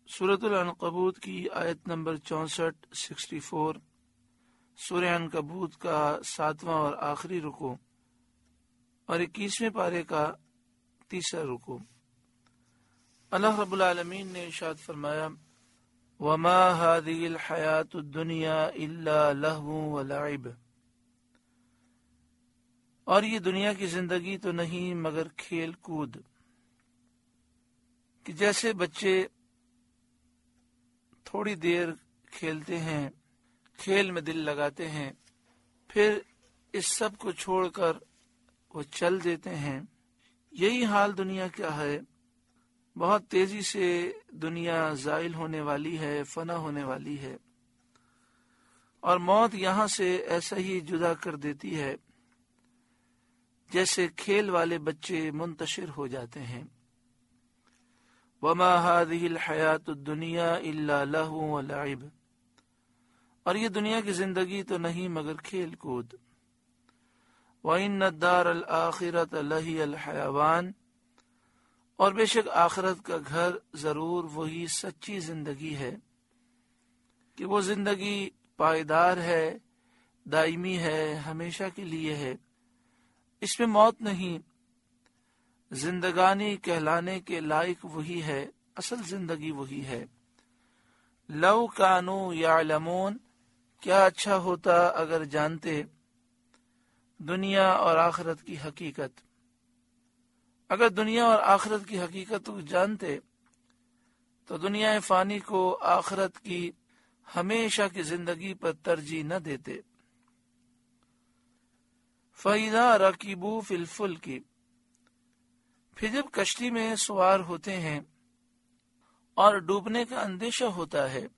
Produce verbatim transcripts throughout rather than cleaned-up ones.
سورۃ العنکبوت کی آیت نمبر چونسٹھ سکسٹی فور، سورہ عنکبوت کا ساتواں اور آخری رکوع اور اکیسویں پارے کا تیسرا رکوع۔ اللہ رب العالمین نے ارشاد فرمایا، وما هذه الحیات الدنیا الا لہو ولعب، اور یہ دنیا کی زندگی تو نہیں مگر کھیل کود، کہ جیسے بچے تھوڑی دیر کھیلتے ہیں، کھیل میں دل لگاتے ہیں، پھر اس سب کو چھوڑ کر وہ چل دیتے ہیں، یہی حال دنیا کا ہے۔ بہت تیزی سے دنیا زائل ہونے والی ہے، فنا ہونے والی ہے، اور موت یہاں سے ایسا ہی جدا کر دیتی ہے جیسے کھیل والے بچے منتشر ہو جاتے ہیں۔ وما هذه الحیات الدنیا الا لہو ولعب، اور یہ دنیا کی زندگی تو نہیں مگر کھیل کود۔ وَإِنَّ الدَّارَ الْآخِرَةَ لَهِيَ الْحَيَوَانُ، اور بے شک آخرت کا گھر ضرور وہی سچی زندگی ہے، کہ وہ زندگی پائیدار ہے، دائمی ہے، ہمیشہ کے لیے ہے، اس میں موت نہیں۔ زندگانی کہلانے کے لائق وہی ہے، اصل زندگی وہی ہے۔ لو کانوا یعلمون، کیا اچھا ہوتا اگر جانتے دنیا اور آخرت کی حقیقت۔ اگر دنیا اور آخرت کی حقیقت کو جانتے تو دنیا فانی کو آخرت کی ہمیشہ کی زندگی پر ترجیح نہ دیتے۔ فَإِذَا رَكِبُوا فِي الْفُلْكِ، پھر جب کشتی میں سوار ہوتے ہیں اور ڈوبنے کا اندیشہ ہوتا ہے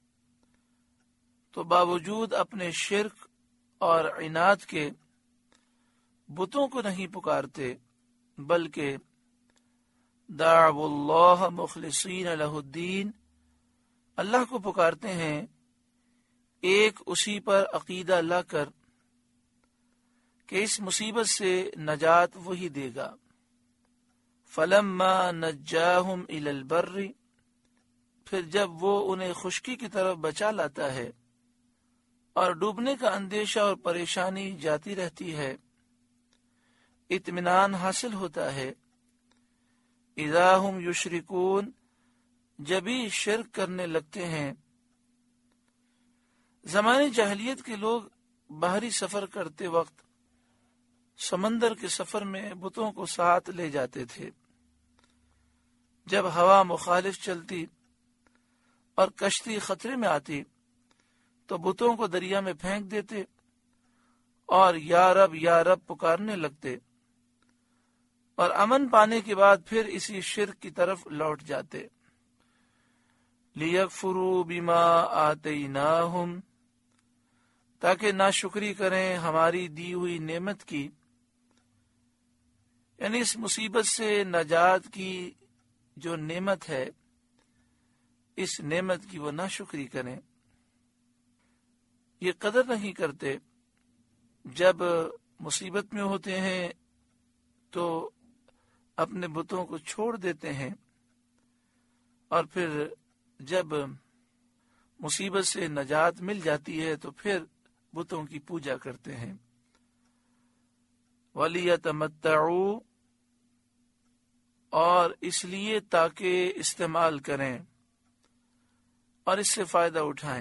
تو باوجود اپنے شرک اور عناد کے بتوں کو نہیں پکارتے، بلکہ دعوا اللہ مخلصین لہ الدین، اللہ کو پکارتے ہیں ایک اسی پر عقیدہ لا کر کہ اس مصیبت سے نجات وہی دے گا۔ فلما نجاہم الی البر، پھر جب وہ انہیں خشکی کی طرف بچا لاتا ہے اور ڈوبنے کا اندیشہ اور پریشانی جاتی رہتی ہے، اطمینان حاصل ہوتا ہے، اذا ہم یشرکون، جبھی شرک کرنے لگتے ہیں۔ زمانے جاہلیت کے لوگ باہری سفر کرتے وقت سمندر کے سفر میں بتوں کو ساتھ لے جاتے تھے۔ جب ہوا مخالف چلتی اور کشتی خطرے میں آتی تو بتوں کو دریا میں پھینک دیتے اور یا رب یا رب پکارنے لگتے، اور امن پانے کے بعد پھر اسی شرک کی طرف لوٹ جاتے۔ لیکفروا بما آتیناہم، تاکہ ناشکری کریں ہماری دی ہوئی نعمت کی، یعنی اس مصیبت سے نجات کی جو نعمت ہے، اس نعمت کی وہ ناشکری کریں۔ یہ قدر نہیں کرتے، جب مصیبت میں ہوتے ہیں تو اپنے بتوں کو چھوڑ دیتے ہیں، اور پھر جب مصیبت سے نجات مل جاتی ہے تو پھر بتوں کی پوجا کرتے ہیں۔ وَلِيَتَمَتَّعُوا، اور اس لیے تاکہ استعمال کریں اور اس سے فائدہ اٹھائیں۔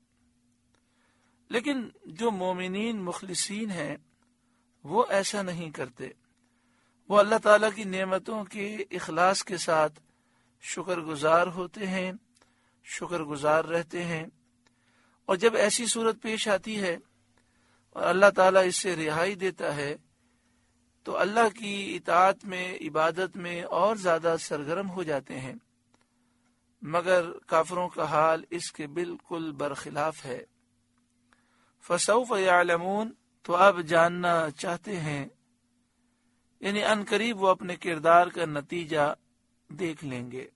لیکن جو مومنین مخلصین ہیں وہ ایسا نہیں کرتے، وہ اللہ تعالیٰ کی نعمتوں کے اخلاص کے ساتھ شکر گزار ہوتے ہیں، شکر گزار رہتے ہیں، اور جب ایسی صورت پیش آتی ہے اور اللہ تعالیٰ اس سے رہائی دیتا ہے تو اللہ کی اطاعت میں، عبادت میں اور زیادہ سرگرم ہو جاتے ہیں، مگر کافروں کا حال اس کے بالکل برخلاف ہے۔ فسوف یعلمون، تو اب جاننا چاہتے ہیں، یعنی ان قریب وہ اپنے کردار کا نتیجہ دیکھ لیں گے۔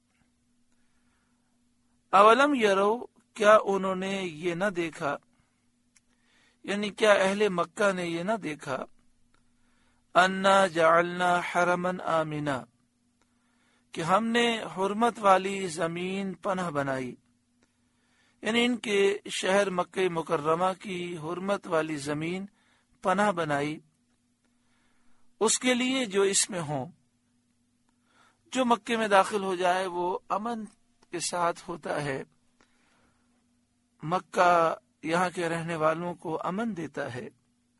اولم یرو، کیا انہوں نے یہ نہ دیکھا، یعنی کیا اہل مکہ نے یہ نہ دیکھا، انا جعلنا حرما آمنا، کہ ہم نے حرمت والی زمین پناہ بنائی، یعنی ان کے شہر مکہ مکرمہ کی حرمت والی زمین پناہ بنائی اس کے لیے جو اس میں ہوں۔ جو مکے میں داخل ہو جائے وہ امن کے ساتھ ہوتا ہے، مکہ یہاں کے رہنے والوں کو امن دیتا ہے۔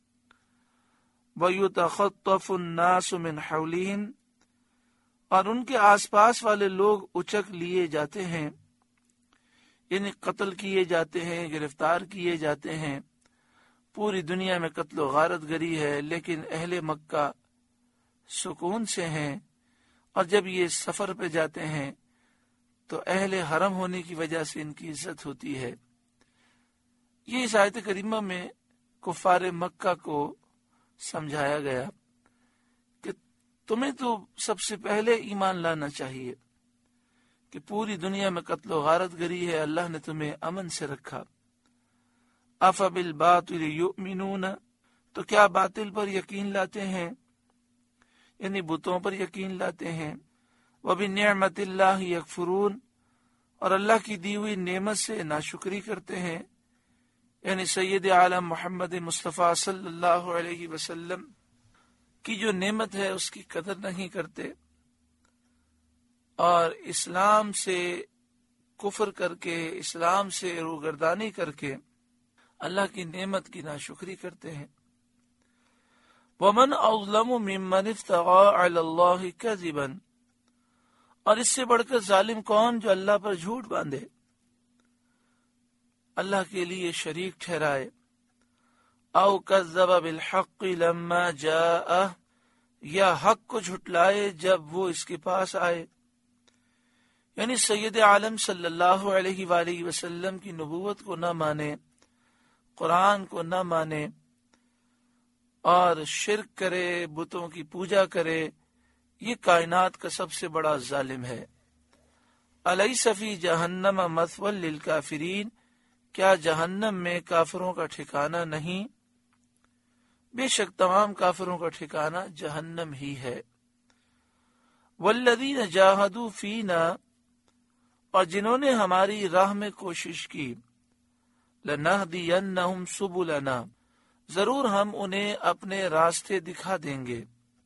وَيُتَخَطَّفُ النَّاسُ مِنْ حَوْلِهِمْ، اور ان کے آس پاس والے لوگ اچک لیے جاتے ہیں، یعنی قتل کیے جاتے ہیں، گرفتار کیے جاتے ہیں۔ پوری دنیا میں قتل و غارت گری ہے، لیکن اہل مکہ سکون سے ہیں، اور جب یہ سفر پہ جاتے ہیں تو اہل حرم ہونے کی وجہ سے ان کی عزت ہوتی ہے۔ یہ اس آیت کریمہ میں کفار مکہ کو سمجھایا گیا کہ تمہیں تو سب سے پہلے ایمان لانا چاہیے کہ پوری دنیا میں قتل و غارت گری ہے، اللہ نے تمہیں امن سے رکھا۔ افبالباطل یؤمنون، تو کیا باطل پر یقین لاتے ہیں، یعنی بتوں پر یقین لاتے ہیں۔ وبنعمت اللہ یکفرون، اور اللہ کی دی ہوئی نعمت سے ناشکری کرتے ہیں، یعنی سید عالم محمد مصطفیٰ صلی اللہ علیہ وسلم کی جو نعمت ہے اس کی قدر نہیں کرتے، اور اسلام سے کفر کر کے، اسلام سے روگردانی کر کے اللہ کی نعمت کی ناشکری کرتے ہیں۔ وَمَنْ أَظْلَمُ مِمَّنِ افْتَرَىٰ عَلَى اللَّهِ كَذِبًا، اور اس سے بڑھ کر ظالم کون جو اللہ پر جھوٹ باندھے، اللہ کے لیے شریک ٹھہرائے۔ او کذب بالحق لما جاءہ، یا حق کو جھٹلائے جب وہ اس کے پاس آئے، یعنی سید عالم صلی اللہ علیہ وآلہ وسلم کی نبوت کو نہ مانے، قرآن کو نہ مانے اور شرک کرے، بتوں کی پوجا کرے، یہ کائنات کا سب سے بڑا ظالم ہے۔ الیس فی جہنم مثوی للکافرین، کیا جہنم میں کافروں کا ٹھکانہ نہیں؟ بے شک تمام کافروں کا ٹھکانہ جہنم ہی ہے۔ والذین جاہدوا فینا، اور جنہوں نے ہماری راہ میں کوشش کی، لنہدینہم سبلنا، ضرور ہم انہیں اپنے راستے دکھا دیں گے۔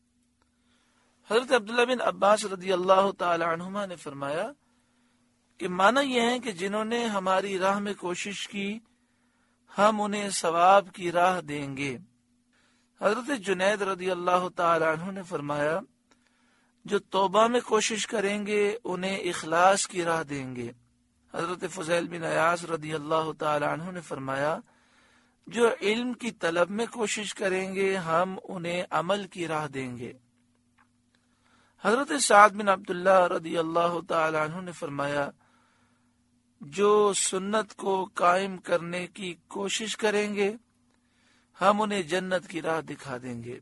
حضرت عبداللہ بن عباس رضی اللہ تعالی عنہما نے فرمایا کہ معنی یہ ہے کہ جنہوں نے ہماری راہ میں کوشش کی ہم انہیں ثواب کی راہ دیں گے۔ حضرت جنید رضی اللہ تعالی عنہ نے فرمایا جو توبہ میں کوشش کریں گے انہیں اخلاص کی راہ دیں گے۔ حضرت فضیل بن عیاض رضی اللہ تعالی عنہ نے فرمایا جو علم کی طلب میں کوشش کریں گے ہم انہیں عمل کی راہ دیں گے۔ حضرت سعد بن عبداللہ رضی اللہ تعالی عنہ نے فرمایا جو سنت کو قائم کرنے کی کوشش کریں گے ہم انہیں جنت کی راہ دکھا دیں گے۔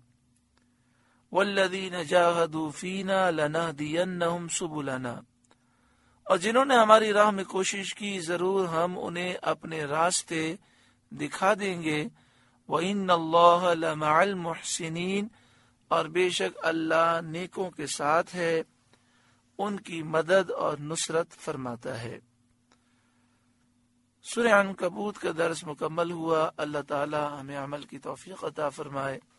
والذین جاہدوا فینا لنہدینہم سبلنا، اور جنہوں نے ہماری راہ میں کوشش کی ضرور ہم انہیں اپنے راستے دکھا دیں گے۔ وَإِنَّ اللَّهَ لَمَعَ الْمُحْسِنِينَ، اور بے شک اللہ نیکوں کے ساتھ ہے، ان کی مدد اور نصرت فرماتا ہے۔ سورہ عنکبوت کا درس مکمل ہوا۔ اللہ تعالی ہمیں عمل کی توفیق عطا فرمائے۔